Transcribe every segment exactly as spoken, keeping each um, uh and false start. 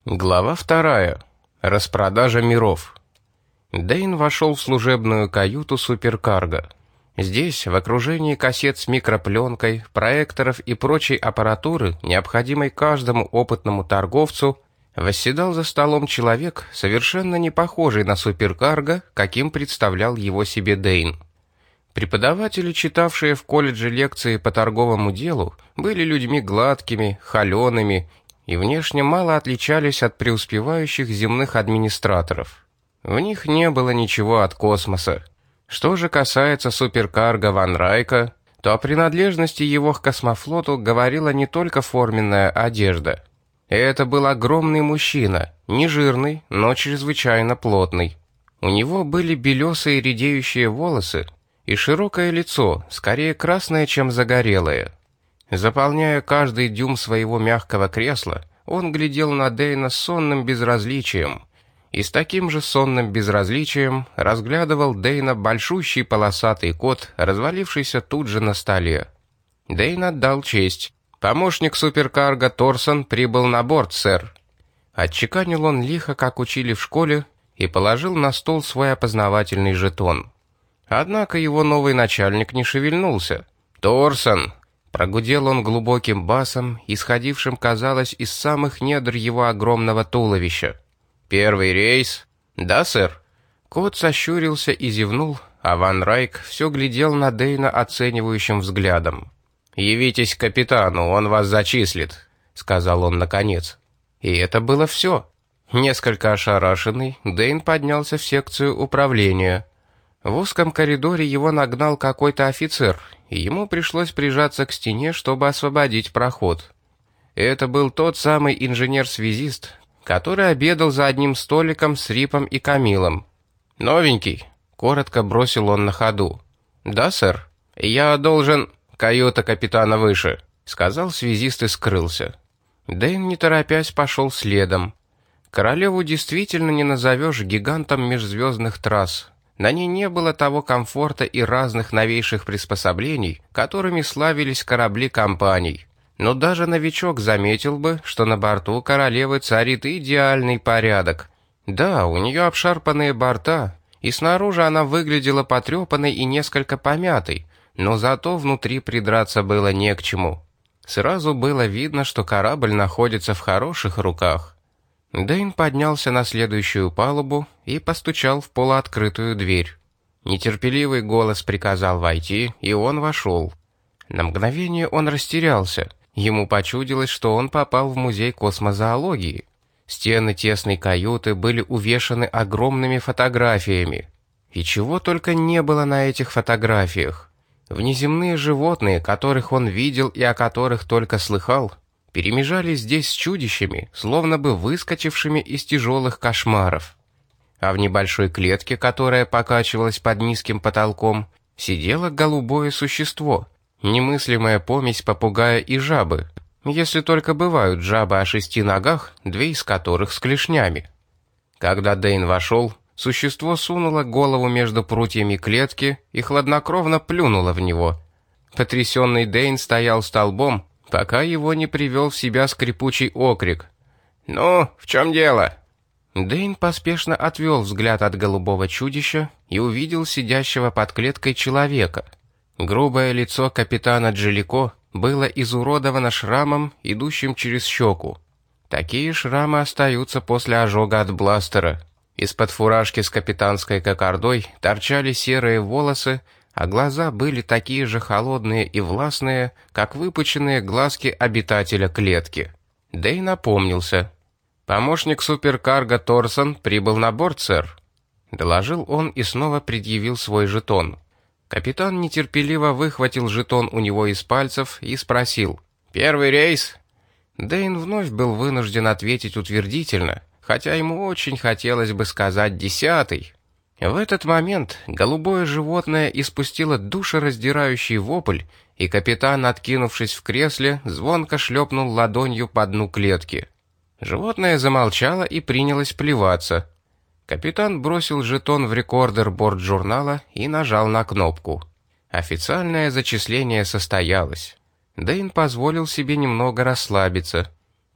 Глава вторая. Распродажа миров. Дэйн вошел в служебную каюту суперкарго. Здесь, в окружении кассет с микропленкой, проекторов и прочей аппаратуры, необходимой каждому опытному торговцу, восседал за столом человек, совершенно не похожий на суперкарго, каким представлял его себе Дэйн. Преподаватели, читавшие в колледже лекции по торговому делу, были людьми гладкими, холеными и внешне мало отличались от преуспевающих земных администраторов. В них не было ничего от космоса. Что же касается суперкарго Ван Райка, то о принадлежности его к космофлоту говорила не только форменная одежда. Это был огромный мужчина, не жирный, но чрезвычайно плотный. У него были белесые редеющие волосы и широкое лицо, скорее красное, чем загорелое. Заполняя каждый дюйм своего мягкого кресла, он глядел на Дэйна с сонным безразличием, и с таким же сонным безразличием разглядывал Дэйна большущий полосатый кот, развалившийся тут же на столе. Дэйн отдал честь. «Помощник суперкарго Торсон прибыл на борт, сэр». Отчеканил он лихо, как учили в школе, и положил на стол свой опознавательный жетон. Однако его новый начальник не шевельнулся. «Торсон!» Прогудел он глубоким басом, исходившим, казалось, из самых недр его огромного туловища. «Первый рейс?» «Да, сэр». Кот сощурился и зевнул, а Ван Райк все глядел на Дэйна оценивающим взглядом. «Явитесь к капитану, он вас зачислит», — сказал он наконец. И это было все. Несколько ошарашенный, Дэйн поднялся в секцию управления. В узком коридоре его нагнал какой-то офицер, и ему пришлось прижаться к стене, чтобы освободить проход. Это был тот самый инженер-связист, который обедал за одним столиком с Рипом и Камилом. «Новенький», — коротко бросил он на ходу. «Да, сэр. Я должен...» «Каюта капитана выше», — сказал связист и скрылся. Дэйн, не торопясь, пошел следом. Королеву действительно не назовешь гигантом межзвездных трасс. На ней не было того комфорта и разных новейших приспособлений, которыми славились корабли компаний. Но даже новичок заметил бы, что на борту королевы царит идеальный порядок. Да, у нее обшарпанные борта, и снаружи она выглядела потрепанной и несколько помятой, но зато внутри придраться было не к чему. Сразу было видно, что корабль находится в хороших руках. Дэйн поднялся на следующую палубу и постучал в полуоткрытую дверь. Нетерпеливый голос приказал войти, и он вошел. На мгновение он растерялся. Ему почудилось, что он попал в музей космозоологии. Стены тесной каюты были увешаны огромными фотографиями. И чего только не было на этих фотографиях. Внеземные животные, которых он видел и о которых только слыхал, перемежались здесь с чудищами, словно бы выскочившими из тяжелых кошмаров. А в небольшой клетке, которая покачивалась под низким потолком, сидело голубое существо, немыслимая помесь попугая и жабы, если только бывают жабы о шести ногах, две из которых с клешнями. Когда Дэйн вошел, существо сунуло голову между прутьями клетки и хладнокровно плюнуло в него. Потрясенный Дэйн стоял столбом, пока его не привел в себя скрипучий окрик. «Ну, в чем дело?» Дэйн поспешно отвел взгляд от голубого чудища и увидел сидящего под клеткой человека. Грубое лицо капитана Джелико было изуродовано шрамом, идущим через щеку. Такие шрамы остаются после ожога от бластера. Из-под фуражки с капитанской кокардой торчали серые волосы, а глаза были такие же холодные и властные, как выпученные глазки обитателя клетки. Дэйн напомнился. «Помощник суперкарго Торсон прибыл на борт, сэр», — доложил он и снова предъявил свой жетон. Капитан нетерпеливо выхватил жетон у него из пальцев и спросил: «Первый рейс?» Дэйн вновь был вынужден ответить утвердительно, хотя ему очень хотелось бы сказать «десятый». В этот момент голубое животное испустило душераздирающий вопль, и капитан, откинувшись в кресле, звонко шлепнул ладонью по дну клетки. Животное замолчало и принялось плеваться. Капитан бросил жетон в рекордер борт-журнала и нажал на кнопку. Официальное зачисление состоялось. Дэйн позволил себе немного расслабиться.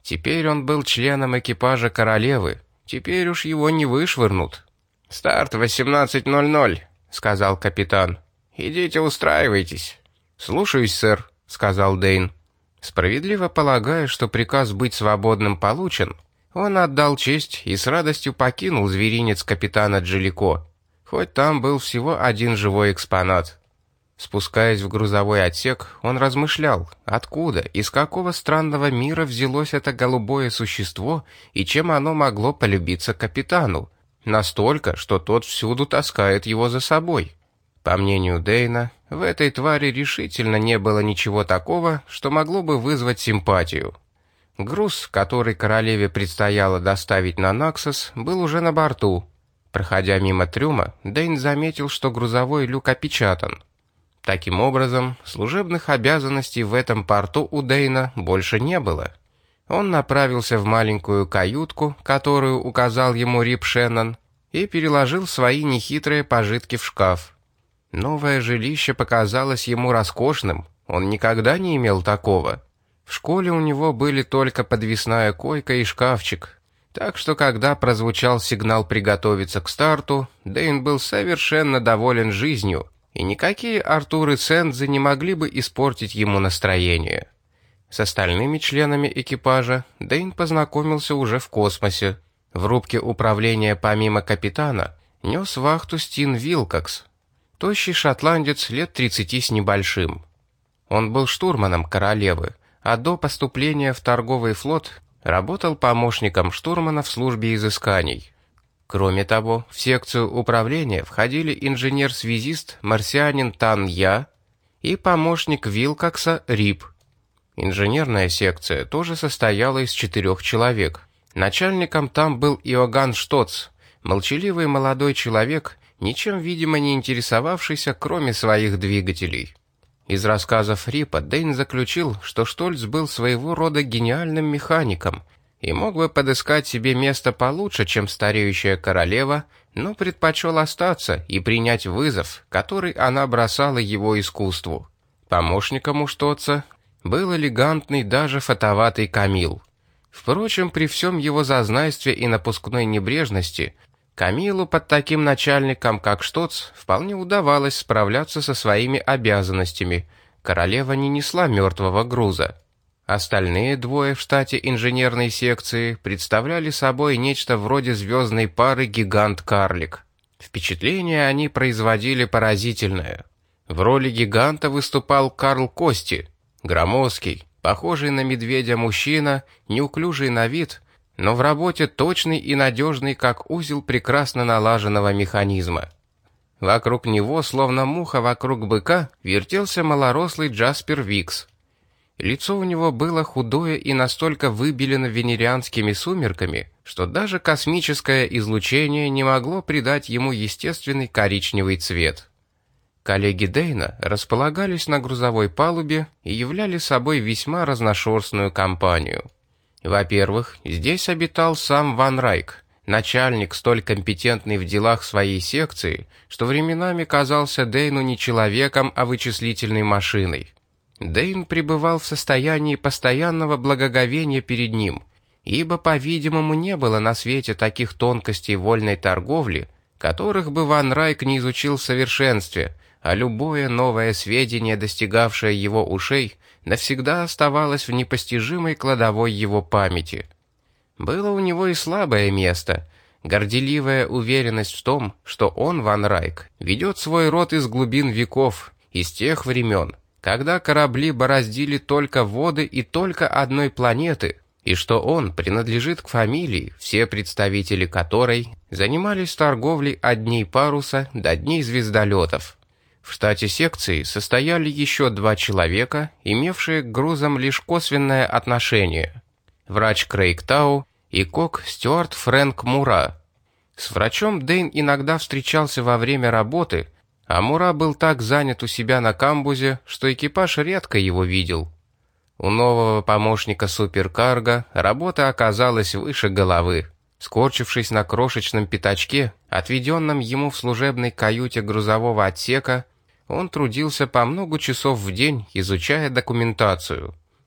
Теперь он был членом экипажа королевы, теперь уж его не вышвырнут. «Старт восемнадцать ноль ноль», — сказал капитан. «Идите устраивайтесь». «Слушаюсь, сэр», — сказал Дэйн. Справедливо полагая, что приказ быть свободным получен, он отдал честь и с радостью покинул зверинец капитана Джелико, хоть там был всего один живой экспонат. Спускаясь в грузовой отсек, он размышлял, откуда, из какого странного мира взялось это голубое существо и чем оно могло полюбиться капитану, настолько, что тот всюду таскает его за собой. По мнению Дэйна, в этой твари решительно не было ничего такого, что могло бы вызвать симпатию. Груз, который королеве предстояло доставить на Наксос, был уже на борту. Проходя мимо трюма, Дэйн заметил, что грузовой люк опечатан. Таким образом, служебных обязанностей в этом порту у Дэйна больше не было. Он направился в маленькую каютку, которую указал ему Рип Шеннон, и переложил свои нехитрые пожитки в шкаф. Новое жилище показалось ему роскошным, он никогда не имел такого. В школе у него были только подвесная койка и шкафчик, так что когда прозвучал сигнал приготовиться к старту, Дэйн был совершенно доволен жизнью, и никакие Артур и Сэндзы не могли бы испортить ему настроение. С остальными членами экипажа Дэйн познакомился уже в космосе. В рубке управления помимо капитана нес вахту Стин Вилкокс, тощий шотландец лет тридцати с небольшим. Он был штурманом королевы, а до поступления в торговый флот работал помощником штурмана в службе изысканий. Кроме того, в секцию управления входили инженер-связист марсианин Тан Я и помощник Вилкокса Рип. Инженерная секция тоже состояла из четырех человек. Начальником там был Иоганн Штоц, молчаливый молодой человек, ничем, видимо, не интересовавшийся, кроме своих двигателей. Из рассказов Рипа Дэйн заключил, что Штольц был своего рода гениальным механиком и мог бы подыскать себе место получше, чем стареющая королева, но предпочел остаться и принять вызов, который она бросала его искусству. Помощником у Штоца был элегантный, даже фатоватый Камил. Впрочем, при всем его зазнайстве и напускной небрежности, Камилу под таким начальником, как Штоц, вполне удавалось справляться со своими обязанностями. Королева не несла мертвого груза. Остальные двое в штате инженерной секции представляли собой нечто вроде звездной пары гигант-карлик. Впечатление они производили поразительное. В роли гиганта выступал Карл Кости, громоздкий, похожий на медведя мужчина, неуклюжий на вид, но в работе точный и надежный, как узел прекрасно налаженного механизма. Вокруг него, словно муха вокруг быка, вертелся малорослый Джаспер Викс. Лицо у него было худое и настолько выбелено венерианскими сумерками, что даже космическое излучение не могло придать ему естественный коричневый цвет. Коллеги Дэйна располагались на грузовой палубе и являли собой весьма разношерстную компанию. Во-первых, здесь обитал сам Ван Райк, начальник, столь компетентный в делах своей секции, что временами казался Дэйну не человеком, а вычислительной машиной. Дэйн пребывал в состоянии постоянного благоговения перед ним, ибо, по-видимому, не было на свете таких тонкостей вольной торговли, которых бы Ван Райк не изучил в совершенстве, а любое новое сведение, достигавшее его ушей, навсегда оставалось в непостижимой кладовой его памяти. Было у него и слабое место — горделивая уверенность в том, что он, Ван Райк, ведет свой род из глубин веков, из тех времен, когда корабли бороздили только воды и только одной планеты, и что он принадлежит к фамилии, все представители которой занимались торговлей от дней паруса до дней звездолетов. В штате секции состояли еще два человека, имевшие к грузам лишь косвенное отношение. Врач Крейг Тау и кок Стюарт Фрэнк Мура. С врачом Дэйн иногда встречался во время работы, а Мура был так занят у себя на камбузе, что экипаж редко его видел. У нового помощника суперкарго работа оказалась выше головы. Скорчившись на крошечном пятачке, отведенном ему в служебной каюте грузового отсека, он трудился по много часов в день, изучая документацию.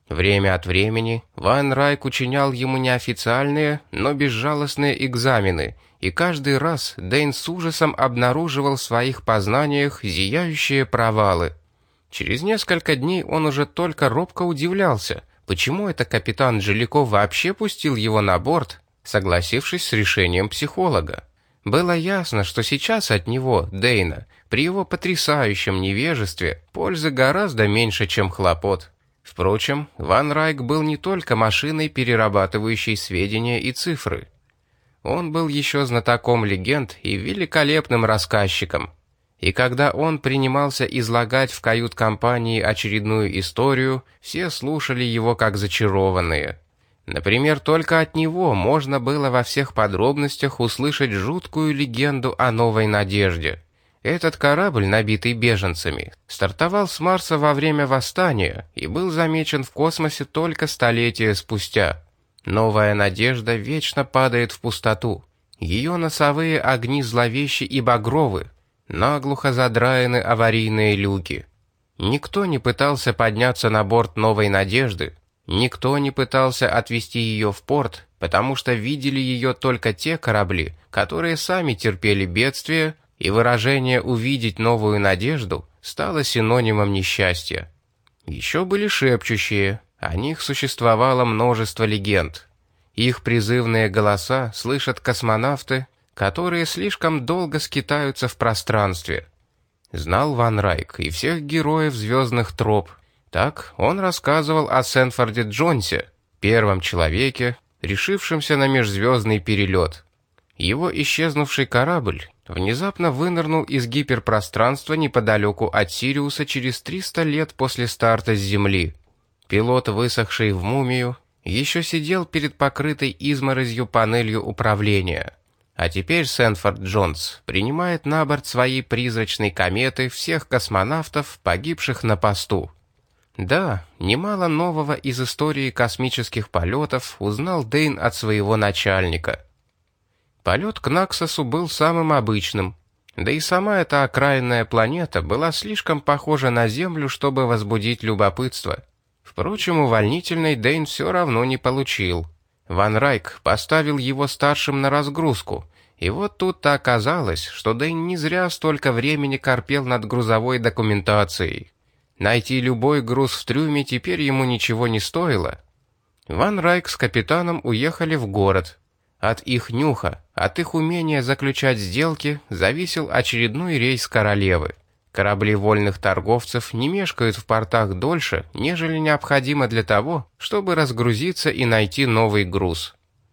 Время от времени Ван Райк учинял ему неофициальные, но безжалостные экзамены, и каждый раз Дэйн с ужасом обнаруживал в своих познаниях зияющие провалы. Через несколько дней он уже только робко удивлялся, почему это капитан Джалико вообще пустил его на борт, согласившись с решением психолога. Было ясно, что сейчас от него, Дэйна, при его потрясающем невежестве, пользы гораздо меньше, чем хлопот. Впрочем, Ван Райк был не только машиной, перерабатывающей сведения и цифры. Он был еще знатоком легенд и великолепным рассказчиком. И когда он принимался излагать в кают-компании очередную историю, все слушали его как зачарованные. Например, только от него можно было во всех подробностях услышать жуткую легенду о Новой Надежде. Этот корабль, набитый беженцами, стартовал с Марса во время восстания и был замечен в космосе только столетия спустя. Новая Надежда вечно падает в пустоту. Ее носовые огни зловещи и багровы, наглухо задраены аварийные люки. Никто не пытался подняться на борт Новой Надежды, никто не пытался отвезти ее в порт, потому что видели ее только те корабли, которые сами терпели бедствие, и выражение «увидеть новую надежду» стало синонимом несчастья. Еще были шепчущие, о них существовало множество легенд. Их призывные голоса слышат космонавты, которые слишком долго скитаются в пространстве. Знал Ван Райк и всех героев «Звездных троп». Так он рассказывал о Сэнфорде Джонсе, первом человеке, решившемся на межзвездный перелет. Его исчезнувший корабль внезапно вынырнул из гиперпространства неподалеку от Сириуса через триста лет после старта с Земли. Пилот, высохший в мумию, еще сидел перед покрытой изморозью панелью управления. А теперь Сэнфорд Джонс принимает на борт своей призрачной кометы всех космонавтов, погибших на посту. Да, немало нового из истории космических полетов узнал Дэйн от своего начальника. Полет к Наксосу был самым обычным, да и сама эта окраинная планета была слишком похожа на Землю, чтобы возбудить любопытство. Впрочем, увольнительный Дэйн все равно не получил. Ван Райк поставил его старшим на разгрузку, и вот тут-то оказалось, что Дэйн не зря столько времени корпел над грузовой документацией. Найти любой груз в трюме теперь ему ничего не стоило. Ван Райк с капитаном уехали в город. От их нюха, от их умения заключать сделки зависел очередной рейс королевы. Корабли вольных торговцев не мешкают в портах дольше, нежели необходимо для того, чтобы разгрузиться и найти новый груз.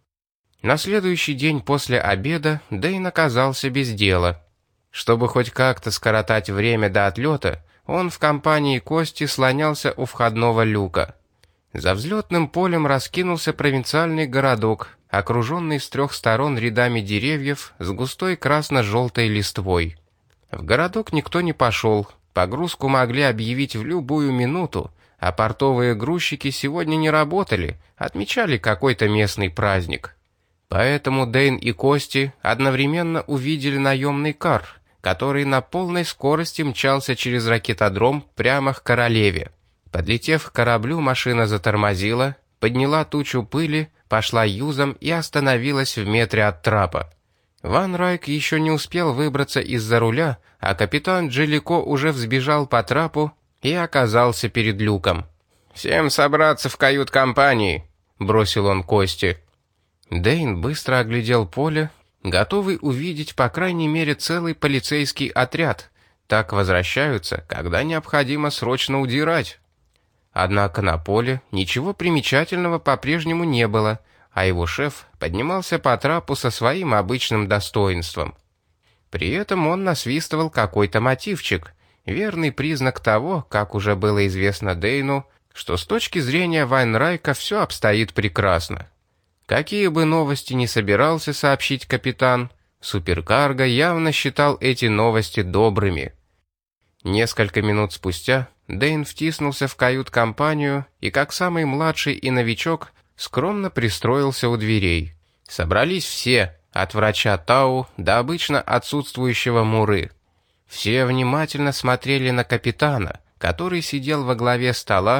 На следующий день после обеда Дэйн оказался без дела. Чтобы хоть как-то скоротать время до отлета, он в компании Кости слонялся у входного люка. За взлетным полем раскинулся провинциальный городок, окруженный с трех сторон рядами деревьев с густой красно-желтой листвой. В городок никто не пошел, погрузку могли объявить в любую минуту, а портовые грузчики сегодня не работали, отмечали какой-то местный праздник. Поэтому Дэйн и Кости одновременно увидели наемный кар, который на полной скорости мчался через ракетодром прямо к королеве. Подлетев к кораблю, машина затормозила, подняла тучу пыли, пошла юзом и остановилась в метре от трапа. Ван Райк еще не успел выбраться из-за руля, а капитан Джалико уже взбежал по трапу и оказался перед люком. «Всем собраться в кают-компании», — бросил он Кости. Дэйн быстро оглядел поле, готовый увидеть по крайней мере целый полицейский отряд. Так возвращаются, когда необходимо срочно удирать. Однако на поле ничего примечательного по-прежнему не было, а его шеф поднимался по трапу со своим обычным достоинством. При этом он насвистывал какой-то мотивчик, верный признак того, как уже было известно Дэйну, что с точки зрения Ван Райка все обстоит прекрасно. Какие бы новости ни собирался сообщить капитан, Суперкарго явно считал эти новости добрыми. Несколько минут спустя Дэйн втиснулся в кают-компанию и, как самый младший и новичок, скромно пристроился у дверей. Собрались все, от врача Тау до обычно отсутствующего Муры. Все внимательно смотрели на капитана, который сидел во главе стола,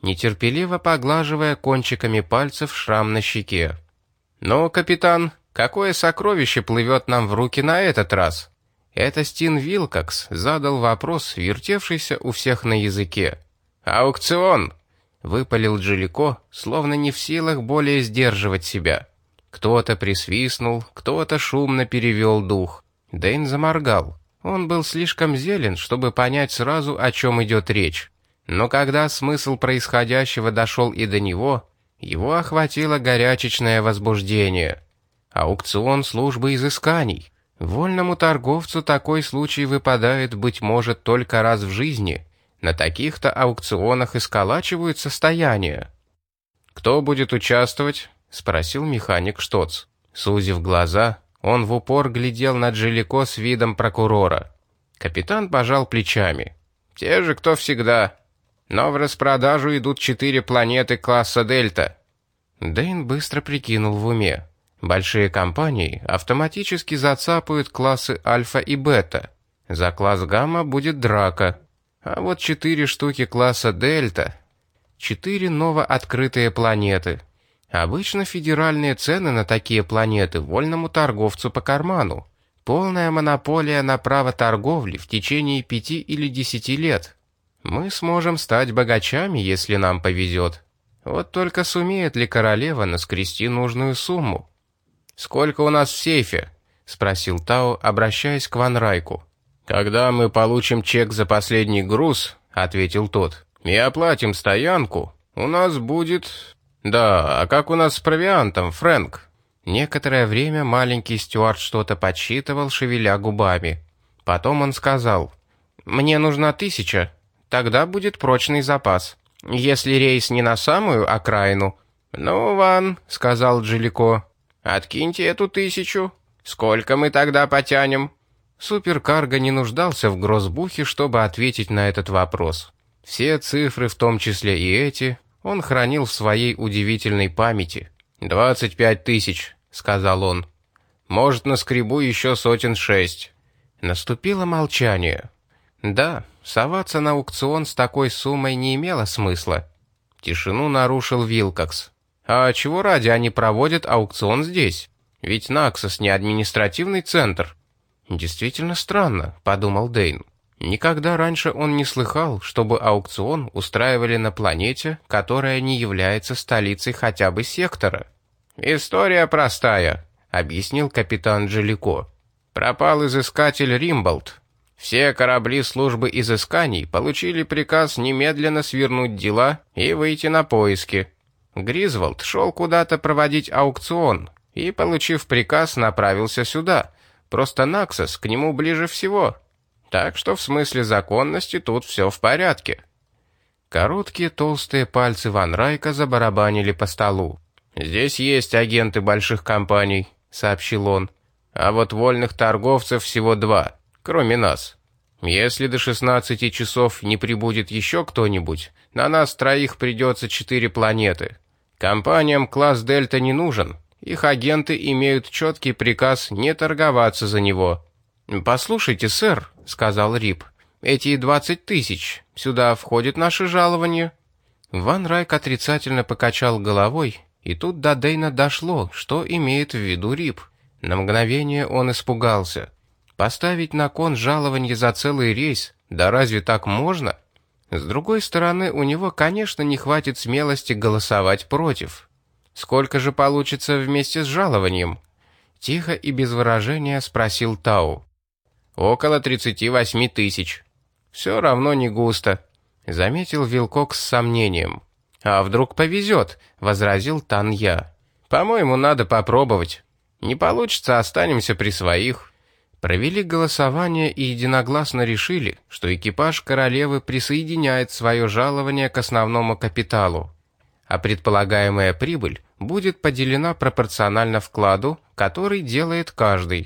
нетерпеливо поглаживая кончиками пальцев шрам на щеке. «Ну, капитан, какое сокровище плывет нам в руки на этот раз?» Это Стин Вилкокс задал вопрос, вертевшийся у всех на языке. «Аукцион!» — выпалил Джалико, словно не в силах более сдерживать себя. Кто-то присвистнул, кто-то шумно перевел дух. Дэйн заморгал. Он был слишком зелен, чтобы понять сразу, о чем идет речь. Но когда смысл происходящего дошел и до него, его охватило горячечное возбуждение. Аукцион службы изысканий. Вольному торговцу такой случай выпадает, быть может, только раз в жизни. На таких-то аукционах и сколачивают состояния. «Кто будет участвовать?» — спросил механик Штоц. Сузив глаза, он в упор глядел на Джалико с видом прокурора. Капитан пожал плечами. «Те же, кто всегда. Но в распродажу идут четыре планеты класса Дельта». Дэйн быстро прикинул в уме. Большие компании автоматически зацапают классы Альфа и Бета. За класс Гамма будет драка. А вот четыре штуки класса Дельта. Четыре новооткрытые планеты. Обычно федеральные цены на такие планеты вольному торговцу по карману. Полная монополия на право торговли в течение пяти или десяти лет. Мы сможем стать богачами, если нам повезет. Вот только сумеет ли королева наскрести нужную сумму? «Сколько у нас в сейфе?» — спросил Тао, обращаясь к Ван Райку. «Когда мы получим чек за последний груз», — ответил тот, — «и оплатим стоянку, у нас будет...» «Да, а как у нас с провиантом, Фрэнк?» Некоторое время маленький стюард что-то подсчитывал, шевеля губами. Потом он сказал: «Мне нужна тысяча, тогда будет прочный запас. Если рейс не на самую окраину...» «Ну, Ван», — сказал Джалико, — «откиньте эту тысячу. Сколько мы тогда потянем?» Суперкарго не нуждался в грозбухе, чтобы ответить на этот вопрос. Все цифры, в том числе и эти, он хранил в своей удивительной памяти. «Двадцать пять тысяч», — сказал он. «Может, наскребу еще сотен шесть». Наступило молчание. Да, соваться на аукцион с такой суммой не имело смысла. Тишину нарушил Вилкокс. «А чего ради они проводят аукцион здесь? Ведь Наксос не административный центр». «Действительно странно», — подумал Дэйн. Никогда раньше он не слыхал, чтобы аукцион устраивали на планете, которая не является столицей хотя бы сектора. «История простая», — объяснил капитан Джалико. «Пропал изыскатель Римболд. Все корабли службы изысканий получили приказ немедленно свернуть дела и выйти на поиски. Гризволд шел куда-то проводить аукцион и, получив приказ, направился сюда. Просто Наксос к нему ближе всего. Так что в смысле законности тут все в порядке». Короткие толстые пальцы Ван Райка забарабанили по столу. «Здесь есть агенты больших компаний», — сообщил он. «А вот вольных торговцев всего два, кроме нас. Если до шестнадцати часов не прибудет еще кто-нибудь, на нас троих придется четыре планеты. Компаниям класс Дельта не нужен. Их агенты имеют четкий приказ не торговаться за него». «Послушайте, сэр», — сказал Рип, — «эти двадцать тысяч, сюда входит наше жалование». Ван Райк отрицательно покачал головой, и тут до Дэйна дошло, что имеет в виду Рип. На мгновение он испугался. Поставить на кон жалование за целый рейс, да разве так можно? С другой стороны, у него, конечно, не хватит смелости голосовать против. «Сколько же получится вместе с жалованием?» Тихо и без выражения спросил Тау. «Около тридцати восьми тысяч». «Все равно не густо», — заметил Вилкокс с сомнением. «А вдруг повезет?» — возразил Танья. «По-моему, надо попробовать. Не получится, останемся при своих». Провели голосование и единогласно решили, что экипаж королевы присоединяет свое жалование к основному капиталу, а предполагаемая прибыль будет поделена пропорционально вкладу, который делает каждый.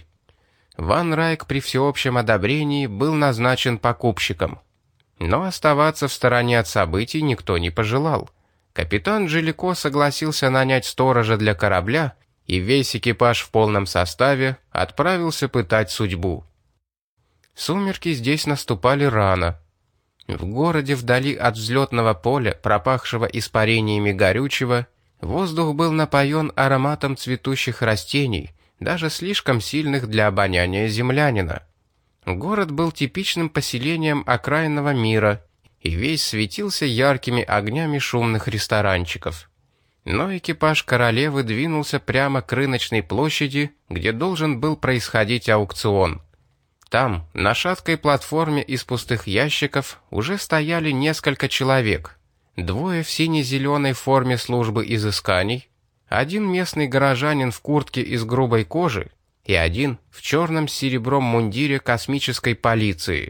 Ван Райк при всеобщем одобрении был назначен покупщиком. Но оставаться в стороне от событий никто не пожелал. Капитан Джалико согласился нанять сторожа для корабля, и весь экипаж в полном составе отправился пытать судьбу. Сумерки здесь наступали рано. В городе вдали от взлетного поля, пропахшего испарениями горючего, воздух был напоен ароматом цветущих растений, даже слишком сильных для обоняния землянина. Город был типичным поселением окраинного мира, и весь светился яркими огнями шумных ресторанчиков. Но экипаж королевы двинулся прямо к рыночной площади, где должен был происходить аукцион. Там, на шаткой платформе из пустых ящиков, уже стояли несколько человек. Двое в сине-зеленой форме службы изысканий, один местный горожанин в куртке из грубой кожи и один в черном с серебром мундире космической полиции.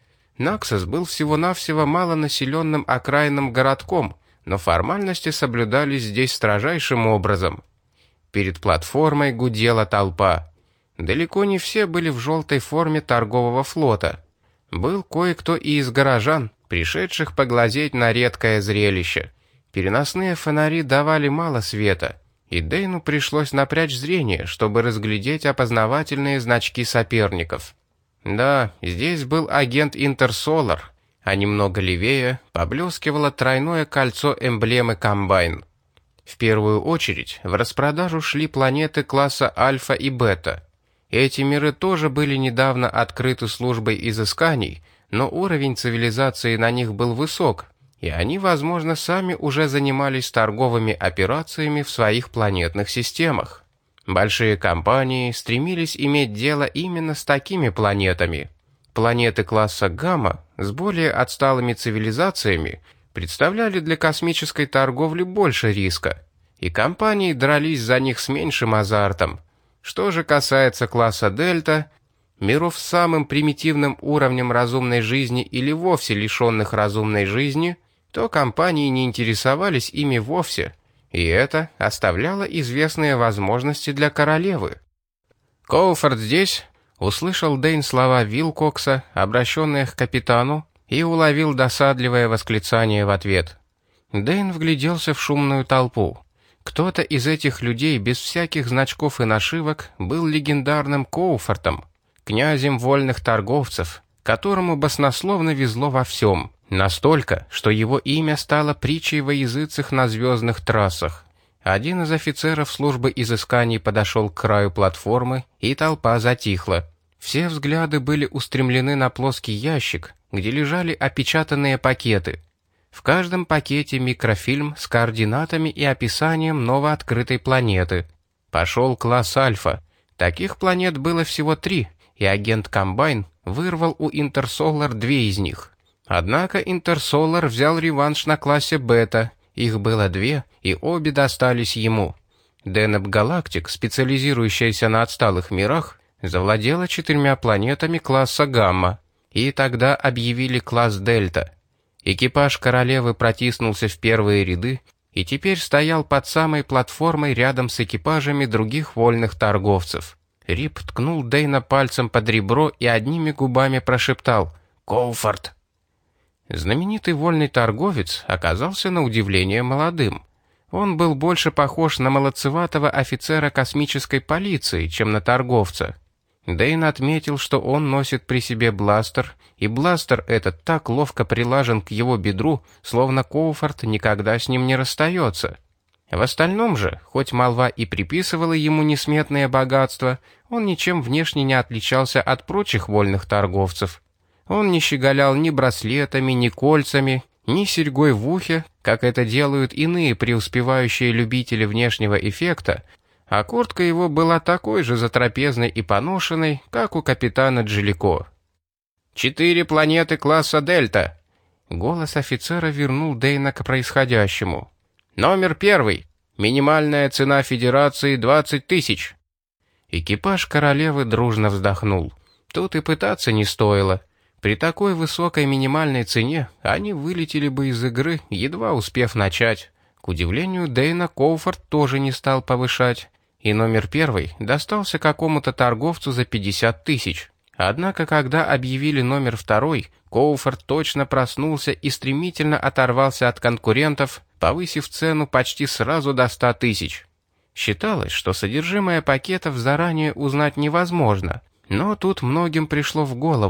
Наксос был всего-навсего малонаселенным окраинным городком, но формальности соблюдались здесь строжайшим образом. Перед платформой гудела толпа. Далеко не все были в желтой форме торгового флота. Был кое-кто и из горожан, пришедших поглазеть на редкое зрелище. Переносные фонари давали мало света, и Дэйну пришлось напрячь зрение, чтобы разглядеть опознавательные значки соперников. Да, здесь был агент Интерсолар, а немного левее поблескивало тройное кольцо эмблемы Комбайн. В первую очередь в распродажу шли планеты класса Альфа и Бета. Эти миры тоже были недавно открыты службой изысканий, но уровень цивилизации на них был высок, и они, возможно, сами уже занимались торговыми операциями в своих планетных системах. Большие компании стремились иметь дело именно с такими планетами. Планеты класса Гамма с более отсталыми цивилизациями представляли для космической торговли больше риска, и компании дрались за них с меньшим азартом. Что же касается класса Дельта, миров с самым примитивным уровнем разумной жизни или вовсе лишенных разумной жизни, то компании не интересовались ими вовсе, и это оставляло известные возможности для королевы. «Коуфорд здесь?» — услышал Дэйн слова Вилкокса, обращенные к капитану, и уловил досадливое восклицание в ответ. Дэйн вгляделся в шумную толпу. Кто-то из этих людей без всяких значков и нашивок был легендарным Коуфортом, князем вольных торговцев, которому баснословно везло во всем, настолько, что его имя стало притчей во языцах на звездных трассах. Один из офицеров службы изысканий подошел к краю платформы, и толпа затихла. Все взгляды были устремлены на плоский ящик, где лежали опечатанные пакеты. В каждом пакете микрофильм с координатами и описанием новооткрытой планеты. Пошел класс Альфа. Таких планет было всего три, и агент Комбайн вырвал у Интерсолар две из них. Однако Интерсолар взял реванш на классе Бета, их было две, и обе достались ему. Денеп Галактик, специализирующаяся на отсталых мирах, завладела четырьмя планетами класса Гамма, и тогда объявили класс Дельта. Экипаж королевы протиснулся в первые ряды и теперь стоял под самой платформой рядом с экипажами других вольных торговцев. Рип ткнул Дэйна пальцем под ребро и одними губами прошептал «Коуфорд». Знаменитый вольный торговец оказался на удивление молодым. Он был больше похож на молодцеватого офицера космической полиции, чем на торговца. Дэйн отметил, что он носит при себе бластер, и бластер этот так ловко прилажен к его бедру, словно Коуфорд никогда с ним не расстается. В остальном же, хоть молва и приписывала ему несметное богатство, он ничем внешне не отличался от прочих вольных торговцев. Он не щеголял ни браслетами, ни кольцами, ни серьгой в ухе, как это делают иные преуспевающие любители внешнего эффекта, а куртка его была такой же затрапезной и поношенной, как у капитана Джилико. «Четыре планеты класса Дельта!» Голос офицера вернул Дэйна к происходящему. «Номер первый. Минимальная цена Федерации двадцать тысяч». Экипаж королевы дружно вздохнул. Тут и пытаться не стоило. При такой высокой минимальной цене они вылетели бы из игры, едва успев начать. К удивлению Дэйна, Коуфорд тоже не стал повышать, и номер первый достался какому-то торговцу за пятьдесят тысяч. Однако, когда объявили номер второй, Коуфорд точно проснулся и стремительно оторвался от конкурентов, повысив цену почти сразу до ста тысяч. Считалось, что содержимое пакетов заранее узнать невозможно, но тут многим пришло в голову.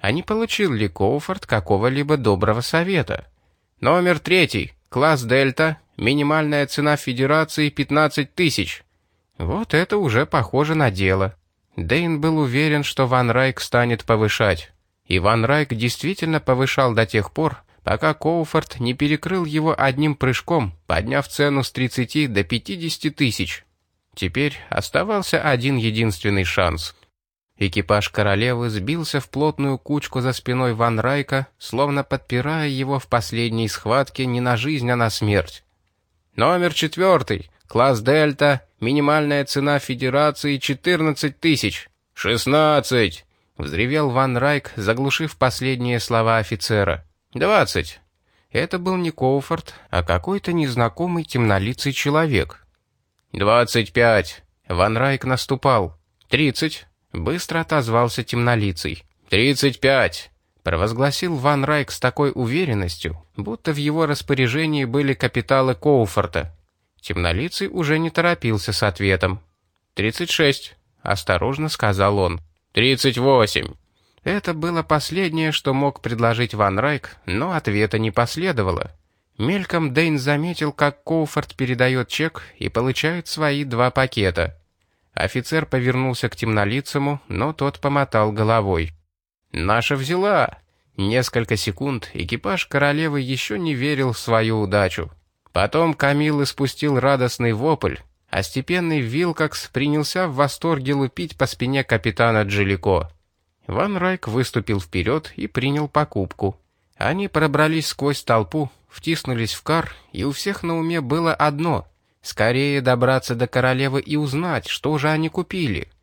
а не получил ли Коуфорд какого-либо доброго совета. «Номер третий. Класс Дельта. Минимальная цена Федерации пятнадцать тысяч». Вот это уже похоже на дело. Дэйн был уверен, что Ван Райк станет повышать. И Ван Райк действительно повышал до тех пор, пока Коуфорд не перекрыл его одним прыжком, подняв цену с тридцати до пятидесяти тысяч. Теперь оставался один единственный шанс. Экипаж королевы сбился в плотную кучку за спиной Ван Райка, словно подпирая его в последней схватке не на жизнь, а на смерть. «Номер четвертый. Класс Дельта. Минимальная цена Федерации четырнадцать тысяч». «Шестнадцать!» — взревел Ван Райк, заглушив последние слова офицера. «Двадцать». Это был не Коуфорд, а какой-то незнакомый темнолицый человек. «Двадцать пять». Ван Райк наступал. «Тридцать». Быстро отозвался темнолицый. «Тридцать пять!» — провозгласил Ван Райк с такой уверенностью, будто в его распоряжении были капиталы Коуфорда. Темнолицый уже не торопился с ответом. «Тридцать шесть!» — осторожно сказал он. «Тридцать восемь!» Это было последнее, что мог предложить Ван Райк, но ответа не последовало. Мельком Дэйн заметил, как Коуфорд передает чек и получает свои два пакета. Офицер повернулся к темнолицему, но тот помотал головой. «Наша взяла!» Несколько секунд экипаж королевы еще не верил в свою удачу. Потом Камил испустил радостный вопль, а степенный Вилкокс принялся в восторге лупить по спине капитана Джелико. Ван Райк выступил вперед и принял покупку. Они пробрались сквозь толпу, втиснулись в кар, и у всех на уме было одно — скорее добраться до королевы и узнать, что же они купили.